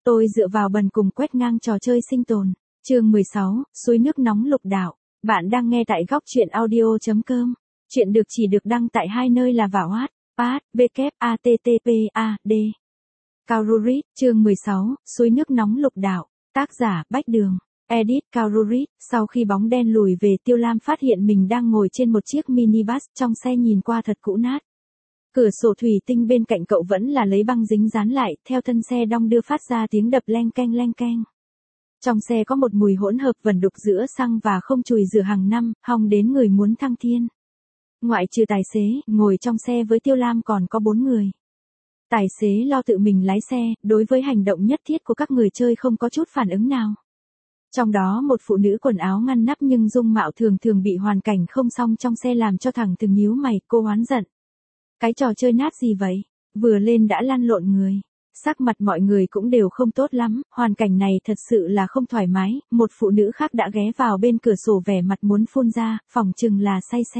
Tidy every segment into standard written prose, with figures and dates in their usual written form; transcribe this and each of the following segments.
Tôi dựa vào bần cùng quét ngang trò chơi sinh tồn. Chương 16, suối nước nóng lục đạo. Bạn đang nghe tại góc truyện audio.com. Chuyện được chỉ được đăng tại hai nơi là Wattpad, www.attp.ad. Kaururit, chương 16, suối nước nóng lục đạo. Tác giả, Bách Đường. Edit Kaururit. Sau khi bóng đen lùi về, Tiêu Lam phát hiện mình đang ngồi trên một chiếc minibus, trong xe nhìn qua thật cũ nát. Cửa sổ thủy tinh bên cạnh cậu vẫn là lấy băng dính dán lại, theo thân xe đong đưa phát ra tiếng đập leng keng leng keng. Trong xe có một mùi hỗn hợp vẩn đục giữa xăng và không chùi rửa hàng năm, hong đến người muốn thăng thiên. Ngoại trừ tài xế, ngồi trong xe với Tiêu Lam còn có 4 người. Tài xế lo tự mình lái xe, đối với hành động nhất thiết của các người chơi không có chút phản ứng nào. Trong đó một phụ nữ quần áo ngăn nắp nhưng dung mạo thường thường bị hoàn cảnh không xong trong xe làm cho thằng từng nhíu mày, cô oán giận. Cái trò chơi nát gì vậy? Vừa lên đã lăn lộn người. Sắc mặt mọi người cũng đều không tốt lắm, hoàn cảnh này thật sự là không thoải mái. Một phụ nữ khác đã ghé vào bên cửa sổ vẻ mặt muốn phun ra, phỏng chừng là say xe.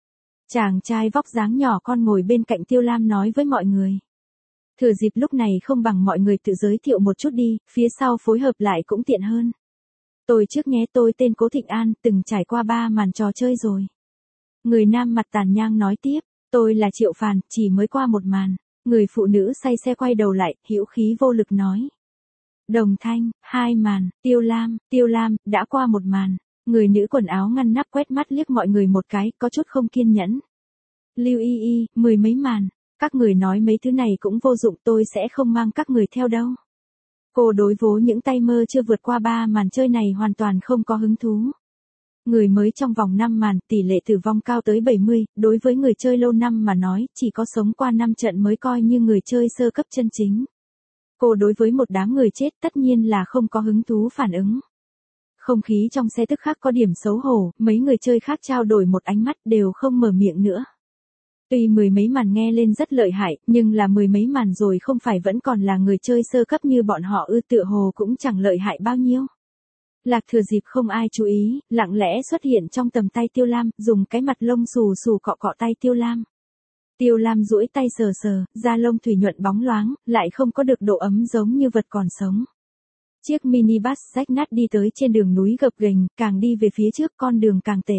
Chàng trai vóc dáng nhỏ con ngồi bên cạnh Tiêu Lam nói với mọi người. Thừa dịp lúc này không bằng mọi người tự giới thiệu một chút đi, phía sau phối hợp lại cũng tiện hơn. Tôi trước nhé, tôi tên Cố Thịnh An, từng trải qua 3 màn trò chơi rồi. Người nam mặt tàn nhang nói tiếp. Tôi là Triệu Phàn, chỉ mới qua 1 màn. Người phụ nữ say xe quay đầu lại, hữu khí vô lực nói. Đồng thanh, 2 màn, Tiêu Lam, đã qua 1 màn. Người nữ quần áo ngăn nắp quét mắt liếc mọi người một cái, có chút không kiên nhẫn. Lưu y, 10 mấy màn. Các người nói mấy thứ này cũng vô dụng, tôi sẽ không mang các người theo đâu. Cô đối với những tay mơ chưa vượt qua 3 màn chơi này hoàn toàn không có hứng thú. Người mới trong vòng 5 màn, tỷ lệ tử vong cao tới 70, đối với người chơi lâu năm mà nói, chỉ có sống qua 5 trận mới coi như người chơi sơ cấp chân chính. Cô đối với một đám người chết tất nhiên là không có hứng thú phản ứng. Không khí trong xe tức khắc có điểm xấu hổ, mấy người chơi khác trao đổi một ánh mắt đều không mở miệng nữa. Tuy 10 mấy màn nghe lên rất lợi hại, nhưng là 10 mấy màn rồi không phải vẫn còn là người chơi sơ cấp như bọn họ ư, tựa hồ cũng chẳng lợi hại bao nhiêu. Lạc Thừa dịp không ai chú ý, lặng lẽ xuất hiện trong tầm tay Tiêu Lam, dùng cái mặt lông xù xù cọ cọ tay Tiêu Lam. Tiêu Lam duỗi tay sờ sờ, da lông thủy nhuận bóng loáng, lại không có được độ ấm giống như vật còn sống. Chiếc minibus rách nát đi tới trên đường núi gập ghềnh, càng đi về phía trước con đường càng tệ.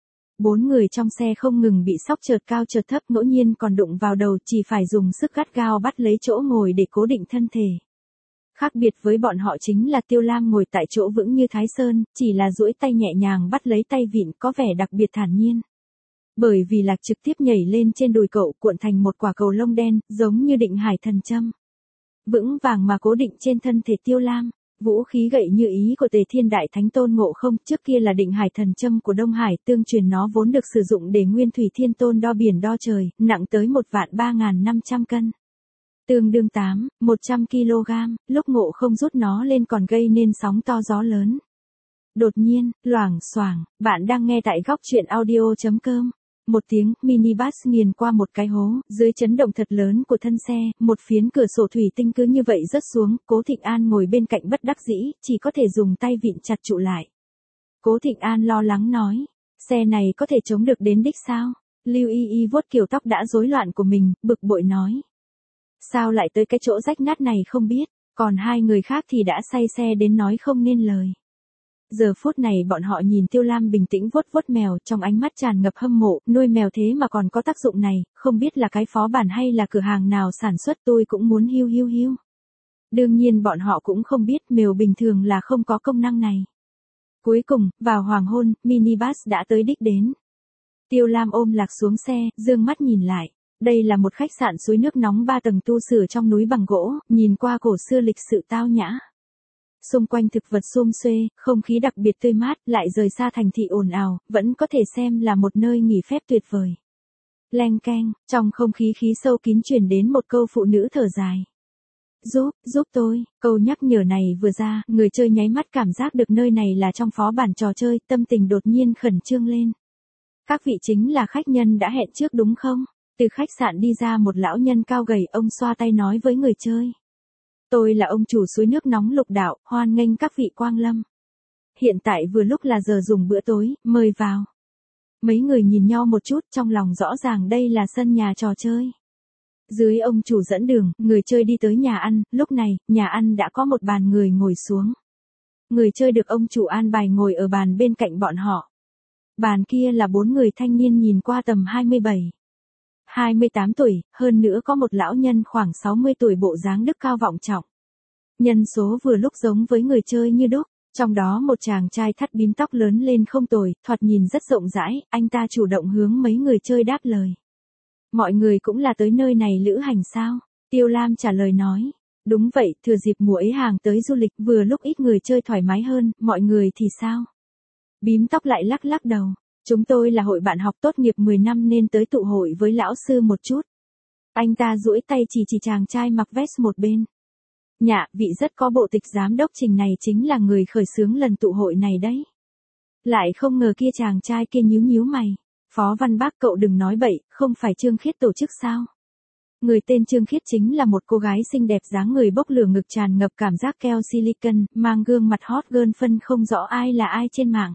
4 người trong xe không ngừng bị sóc chợt cao chợt thấp, ngẫu nhiên còn đụng vào đầu, chỉ phải dùng sức gắt gao bắt lấy chỗ ngồi để cố định thân thể. Khác biệt với bọn họ chính là Tiêu Lam ngồi tại chỗ vững như Thái Sơn, chỉ là duỗi tay nhẹ nhàng bắt lấy tay vịn, có vẻ đặc biệt thản nhiên. Bởi vì Lạc trực tiếp nhảy lên trên đùi cậu, cuộn thành một quả cầu lông đen, giống như định hải thần châm. Vững vàng mà cố định trên thân thể Tiêu Lam. Vũ khí gậy như ý của Tề Thiên Đại Thánh Tôn Ngộ Không, trước kia là định hải thần châm của Đông Hải, tương truyền nó vốn được sử dụng để Nguyên Thủy Thiên Tôn đo biển đo trời, nặng tới 1.3500 cân. Tương đương 100 kg, lúc Ngộ Không rút nó lên còn gây nên sóng to gió lớn. Đột nhiên, loảng xoảng, bạn đang nghe tại góc truyện audio.com. Một tiếng, minibus nghiền qua một cái hố, dưới chấn động thật lớn của thân xe, một phiến cửa sổ thủy tinh cứ như vậy rớt xuống, Cố Thịnh An ngồi bên cạnh bất đắc dĩ, chỉ có thể dùng tay vịn chặt trụ lại. Cố Thịnh An lo lắng nói, xe này có thể chống được đến đích sao? Lưu y vuốt kiểu tóc đã rối loạn của mình, bực bội nói. Sao lại tới cái chỗ rách nát này không biết, còn 2 người khác thì đã say xe đến nói không nên lời. Giờ phút này bọn họ nhìn Tiêu Lam bình tĩnh vuốt vuốt mèo, trong ánh mắt tràn ngập hâm mộ, nuôi mèo thế mà còn có tác dụng này, không biết là cái phó bản hay là cửa hàng nào sản xuất, tôi cũng muốn hiu. Đương nhiên bọn họ cũng không biết mèo bình thường là không có công năng này. Cuối cùng, vào hoàng hôn, minibus đã tới đích đến. Tiêu Lam ôm Lạc xuống xe, dương mắt nhìn lại. Đây là một khách sạn suối nước nóng 3 tầng tu sửa trong núi bằng gỗ, nhìn qua cổ xưa lịch sự tao nhã. Xung quanh thực vật xum xuê, không khí đặc biệt tươi mát, lại rời xa thành thị ồn ào, vẫn có thể xem là một nơi nghỉ phép tuyệt vời. Leng keng, trong không khí khí sâu kín truyền đến một câu phụ nữ thở dài. Giúp tôi, câu nhắc nhở này vừa ra, người chơi nháy mắt cảm giác được nơi này là trong phó bản trò chơi, tâm tình đột nhiên khẩn trương lên. Các vị chính là khách nhân đã hẹn trước đúng không? Từ khách sạn đi ra một lão nhân cao gầy, ông xoa tay nói với người chơi. Tôi là ông chủ suối nước nóng lục đạo, hoan nghênh các vị quang lâm. Hiện tại vừa lúc là giờ dùng bữa tối, mời vào. Mấy người nhìn nhau một chút, trong lòng rõ ràng đây là sân nhà trò chơi. Dưới ông chủ dẫn đường, người chơi đi tới nhà ăn, lúc này, nhà ăn đã có một bàn người ngồi xuống. Người chơi được ông chủ an bài ngồi ở bàn bên cạnh bọn họ. Bàn kia là 4 người thanh niên nhìn qua tầm 27, 28 tuổi, hơn nữa có một lão nhân khoảng 60 tuổi bộ dáng đức cao vọng trọng. Nhân số vừa lúc giống với người chơi như đúc, trong đó một chàng trai thắt bím tóc lớn lên không tồi, thoạt nhìn rất rộng rãi, anh ta chủ động hướng mấy người chơi đáp lời. Mọi người cũng là tới nơi này lữ hành sao? Tiêu Lam trả lời nói. Đúng vậy, thừa dịp mùa ấy hàng tới du lịch vừa lúc ít người chơi thoải mái hơn, mọi người thì sao? Bím tóc lại lắc lắc đầu. Chúng tôi là hội bạn học tốt nghiệp 10 năm nên tới tụ hội với lão sư một chút. Anh ta duỗi tay chỉ chàng trai mặc vest một bên. Nhạ, vị rất có bộ tịch giám đốc Trình này chính là người khởi xướng lần tụ hội này đấy. Lại không ngờ kia chàng trai kia nhíu nhíu mày. Phó Văn Bác cậu đừng nói bậy, không phải Trương Khiết tổ chức sao? Người tên Trương Khiết chính là một cô gái xinh đẹp dáng người bốc lửa ngực tràn ngập cảm giác keo silicon, mang gương mặt hot girl phân không rõ ai là ai trên mạng.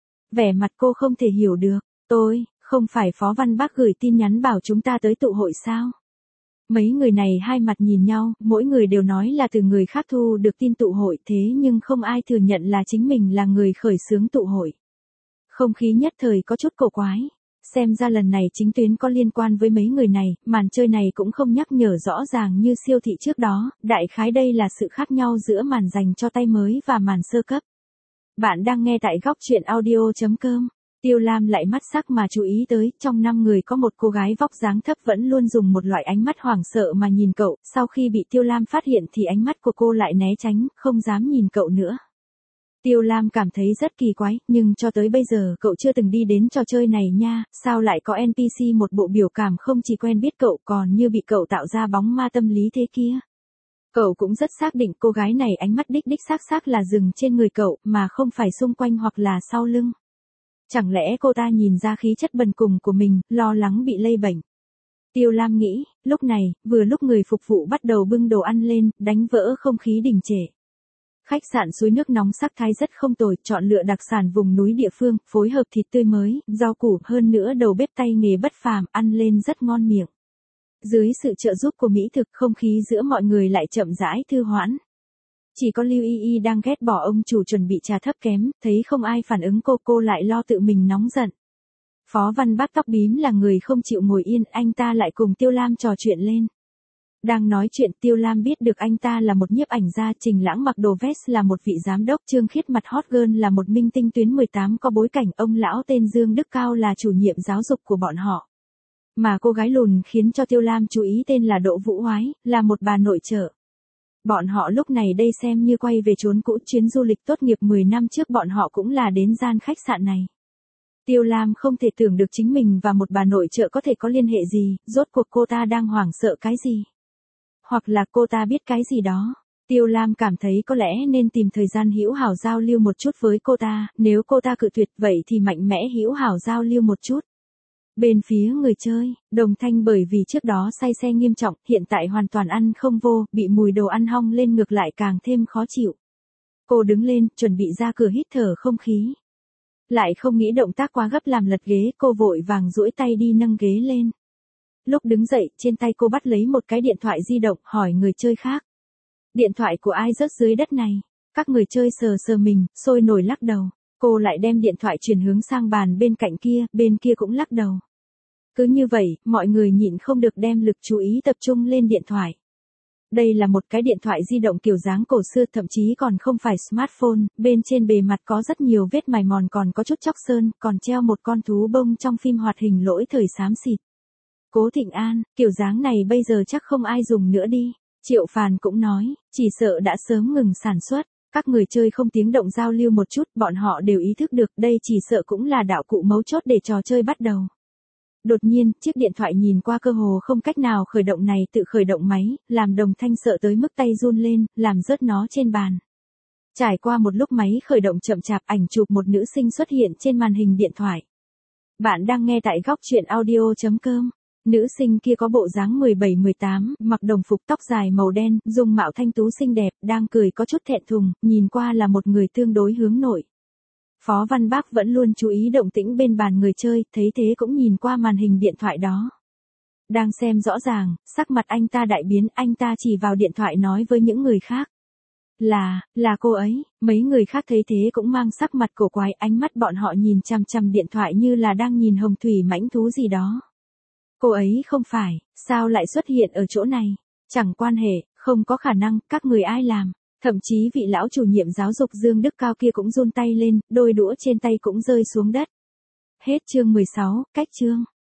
Vẻ mặt cô không thể hiểu được, không phải Phó Văn Bác gửi tin nhắn bảo chúng ta tới tụ hội sao? Mấy người này hai mặt nhìn nhau, mỗi người đều nói là từ người khác thu được tin tụ hội thế nhưng không ai thừa nhận là chính mình là người khởi xướng tụ hội. Không khí nhất thời có chút cổ quái. Xem ra lần này chính tuyến có liên quan với mấy người này, màn chơi này cũng không nhắc nhở rõ ràng như siêu thị trước đó, đại khái đây là sự khác nhau giữa màn dành cho tay mới và màn sơ cấp. Bạn đang nghe tại góc truyện audio.com. Tiêu Lam lại mắt sắc mà chú ý tới, trong 5 người có một cô gái vóc dáng thấp vẫn luôn dùng một loại ánh mắt hoảng sợ mà nhìn cậu, sau khi bị Tiêu Lam phát hiện thì ánh mắt của cô lại né tránh, không dám nhìn cậu nữa. Tiêu Lam cảm thấy rất kỳ quái, nhưng cho tới bây giờ cậu chưa từng đi đến trò chơi này nha, sao lại có NPC một bộ biểu cảm không chỉ quen biết cậu còn như bị cậu tạo ra bóng ma tâm lý thế kia. Cậu cũng rất xác định cô gái này ánh mắt đích xác là dừng trên người cậu mà không phải xung quanh hoặc là sau lưng. Chẳng lẽ cô ta nhìn ra khí chất bần cùng của mình, lo lắng bị lây bệnh. Tiêu Lam nghĩ, lúc này, vừa lúc người phục vụ bắt đầu bưng đồ ăn lên, đánh vỡ không khí đình trệ. Khách sạn suối nước nóng sắc thái rất không tồi, chọn lựa đặc sản vùng núi địa phương, phối hợp thịt tươi mới, rau củ, hơn nữa đầu bếp tay nghề bất phàm, ăn lên rất ngon miệng. Dưới sự trợ giúp của mỹ thực, không khí giữa mọi người lại chậm rãi thư hoãn. Chỉ có Lưu Y Y đang ghét bỏ ông chủ chuẩn bị trà thấp kém, thấy không ai phản ứng cô lại lo tự mình nóng giận. Phó Văn Bác tóc bím là người không chịu ngồi yên, anh ta lại cùng Tiêu Lam trò chuyện lên. Đang nói chuyện Tiêu Lam biết được anh ta là một nhiếp ảnh gia, Trình Lãng mặc đồ vest là một vị giám đốc, Trương Khiết mặt hot girl là một minh tinh tuyến 18 có bối cảnh, ông lão tên Dương Đức Cao là chủ nhiệm giáo dục của bọn họ. Mà cô gái lùn khiến cho Tiêu Lam chú ý tên là Đỗ Vũ Hoái, là một bà nội trợ. Bọn họ lúc này đây xem như quay về chốn cũ, chuyến du lịch tốt nghiệp 10 năm trước bọn họ cũng là đến gian khách sạn này. Tiêu Lam không thể tưởng được chính mình và một bà nội trợ có thể có liên hệ gì, rốt cuộc cô ta đang hoảng sợ cái gì. Hoặc là cô ta biết cái gì đó. Tiêu Lam cảm thấy có lẽ nên tìm thời gian hữu hảo giao lưu một chút với cô ta, nếu cô ta cự tuyệt vậy thì mạnh mẽ hữu hảo giao lưu một chút. Bên phía người chơi, Đồng Thanh bởi vì trước đó say xe nghiêm trọng, hiện tại hoàn toàn ăn không vô, bị mùi đồ ăn hong lên ngược lại càng thêm khó chịu. Cô đứng lên, chuẩn bị ra cửa hít thở không khí. Lại không nghĩ động tác quá gấp làm lật ghế, cô vội vàng duỗi tay đi nâng ghế lên. Lúc đứng dậy, trên tay cô bắt lấy một cái điện thoại di động, hỏi người chơi khác. Điện thoại của ai rớt dưới đất này? Các người chơi sờ mình, sôi nổi lắc đầu. Cô lại đem điện thoại chuyển hướng sang bàn bên cạnh kia, bên kia cũng lắc đầu. Cứ như vậy, mọi người nhịn không được đem lực chú ý tập trung lên điện thoại. Đây là một cái điện thoại di động kiểu dáng cổ xưa, thậm chí còn không phải smartphone, bên trên bề mặt có rất nhiều vết mài mòn, còn có chút chóc sơn, còn treo một con thú bông trong phim hoạt hình lỗi thời xám xịt. Cố Thịnh An, kiểu dáng này bây giờ chắc không ai dùng nữa đi. Triệu Phàn cũng nói, chỉ sợ đã sớm ngừng sản xuất. Các người chơi không tiếng động giao lưu một chút, bọn họ đều ý thức được đây chỉ sợ cũng là đạo cụ mấu chốt để trò chơi bắt đầu. Đột nhiên, chiếc điện thoại nhìn qua cơ hồ không cách nào khởi động này tự khởi động máy, làm Đồng Thanh sợ tới mức tay run lên, làm rớt nó trên bàn. Trải qua một lúc máy khởi động chậm chạp, ảnh chụp một nữ sinh xuất hiện trên màn hình điện thoại. Bạn đang nghe tại góc truyện audio.com. Nữ sinh kia có bộ dáng 17-18, mặc đồng phục tóc dài màu đen, dung mạo thanh tú xinh đẹp, đang cười có chút thẹn thùng, nhìn qua là một người tương đối hướng nội. Phó Văn Bác vẫn luôn chú ý động tĩnh bên bàn người chơi, thấy thế cũng nhìn qua màn hình điện thoại đó. Đang xem rõ ràng, sắc mặt anh ta đại biến, anh ta chỉ vào điện thoại nói với những người khác. Là cô ấy, mấy người khác thấy thế cũng mang sắc mặt cổ quái, ánh mắt bọn họ nhìn chằm chằm điện thoại như là đang nhìn hồng thủy mãnh thú gì đó. Cô ấy không phải, sao lại xuất hiện ở chỗ này? Chẳng quan hệ, không có khả năng, các người ai làm? Thậm chí vị lão chủ nhiệm giáo dục Dương Đức Cao kia cũng run tay lên, đôi đũa trên tay cũng rơi xuống đất. Hết chương 16, cách chương.